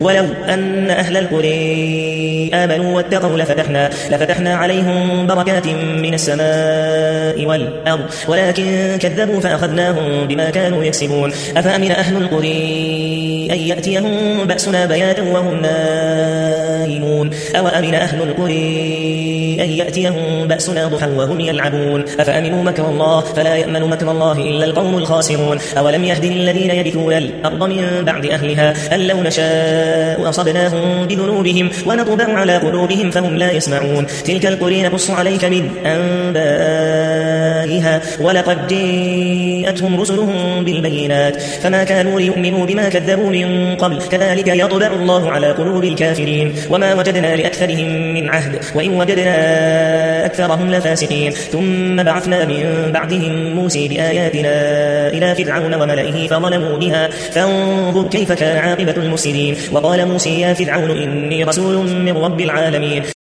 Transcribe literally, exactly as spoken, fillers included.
ولو أن أهل القرى آمنوا واتقوا لفتحنا, لفتحنا عليهم بركات من السماء والأرض ولكن كذبوا فأخذناهم بما كانوا يكسبون. أفأمن أهل القرى أن يأتيهم بأسنا بياتا وهم نائمون أو أمن أهل القرى أن يأتيهم بأسنا ضحى وهم يلعبون. أفأمنوا مكر الله فلا يأمن مكر الله إلا القوم الخاسرون. أولم يهد للذين يرثون الأرض من بعد أهلها أن لو نشاء أصبناهم بذنوبهم ونطبع على قلوبهم فهم لا يسمعون. تلك القرى نقص عليك من أنبائها ولقد جاءتهم رسلهم بالبينات فما كانوا ليؤمنوا بما كذبوا من قبل كذلك يطبع الله على قلوب الكافرين. وما وجدنا لأكثرهم من عهد وإن وجدنا أكثرهم لفاسقين. ثم بعثنا من بعدهم موسى بآياتنا إلى فرعون وملئه فظلموا بها فانظر كيف كان عاقبة المفسدين. وقال موسى يا فرعون إني رسول من رب العالمين.